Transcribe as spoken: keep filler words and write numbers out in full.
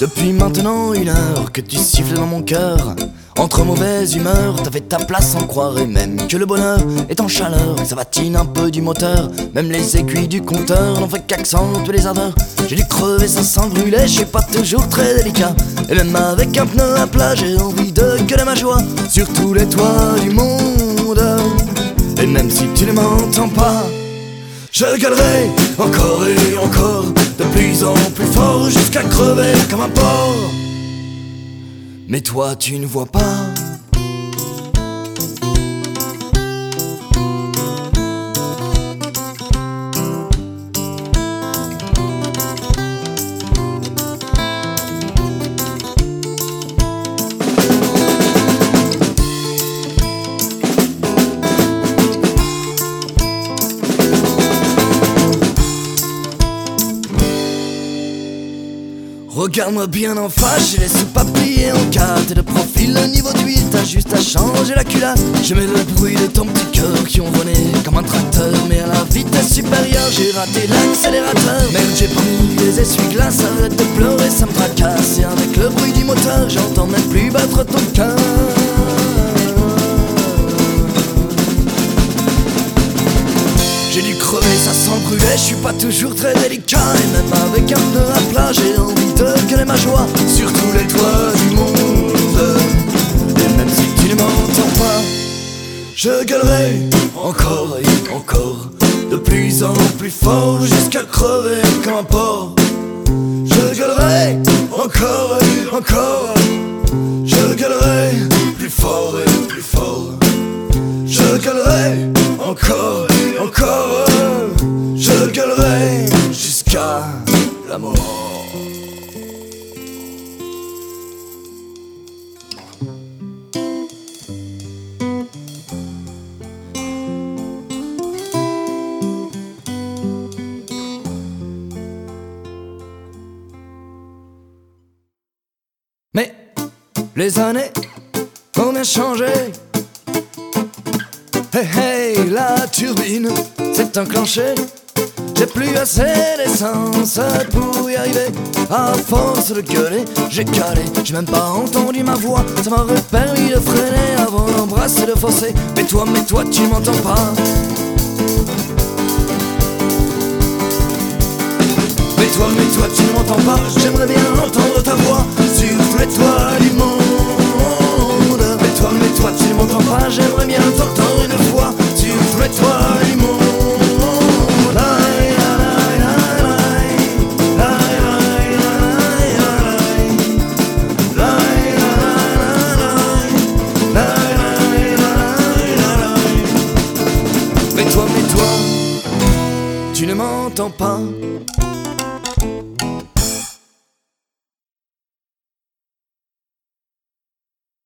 Depuis maintenant une heure que tu siffles dans mon cœur. Entre mauvaise humeur, t'as fait ta place sans croire. Et même que le bonheur est en chaleur, ça vatine un peu du moteur. Même les aiguilles du compteur n'ont fait qu'accentuer les ardeurs. J'ai dû crever, ça sent brûler, je suis pas toujours très délicat. Et même avec un pneu à plat, j'ai envie de gueuler ma joie sur tous les toits du monde. Et même si tu ne m'entends pas, je gueulerai encore et encore, de plus en plus fort, jusqu'à crever comme un porc. Mais toi tu ne vois pas. Regarde-moi bien en face, j'ai les sous-papiers en quatre. Et de profil, le niveau d'huile, t'as juste à changer la culotte. Je mets le bruit de ton petit cœur qui envolait comme un tracteur. Mais à la vitesse supérieure, j'ai raté l'accélérateur. Merde, j'ai pas mis les essuie-glaces, arrête de pleurer, ça me tracasse. Et avec le bruit du moteur, j'entends même plus battre ton cœur. J'ai dû crever, ça sent brûler, je suis pas toujours très délicat. Et même avec un pneu à plat, j'ai envie de gueuler ma joie sur tous les toits du monde. Et même si tu ne m'entends pas, je gueulerai encore et encore, de plus en plus fort, jusqu'à crever comme un porc. Je gueulerai encore et encore, je gueulerai plus fort et plus fort. Je gueulerai encore et encore, je gueulerai jusqu'à la mort. Mais les années ont bien changé. Hey hey, la turbine s'est enclenchée. J'ai plus assez d'essence pour y arriver. À force de gueuler, j'ai calé. J'ai même pas entendu ma voix, ça m'aurait permis de freiner avant d'embrasser le fossé. Mais toi, mais toi, tu m'entends pas. Mais toi, mais toi, tu ne m'entends pas. J'aimerais bien entendre ta voix sur tous les toits du monde. Mais toi, mais toi, tu ne m'entends pas. J'aimerais bien t'entendre une fois sur tous les toits du monde. Mais toi, mais toi, tu ne m'entends pas.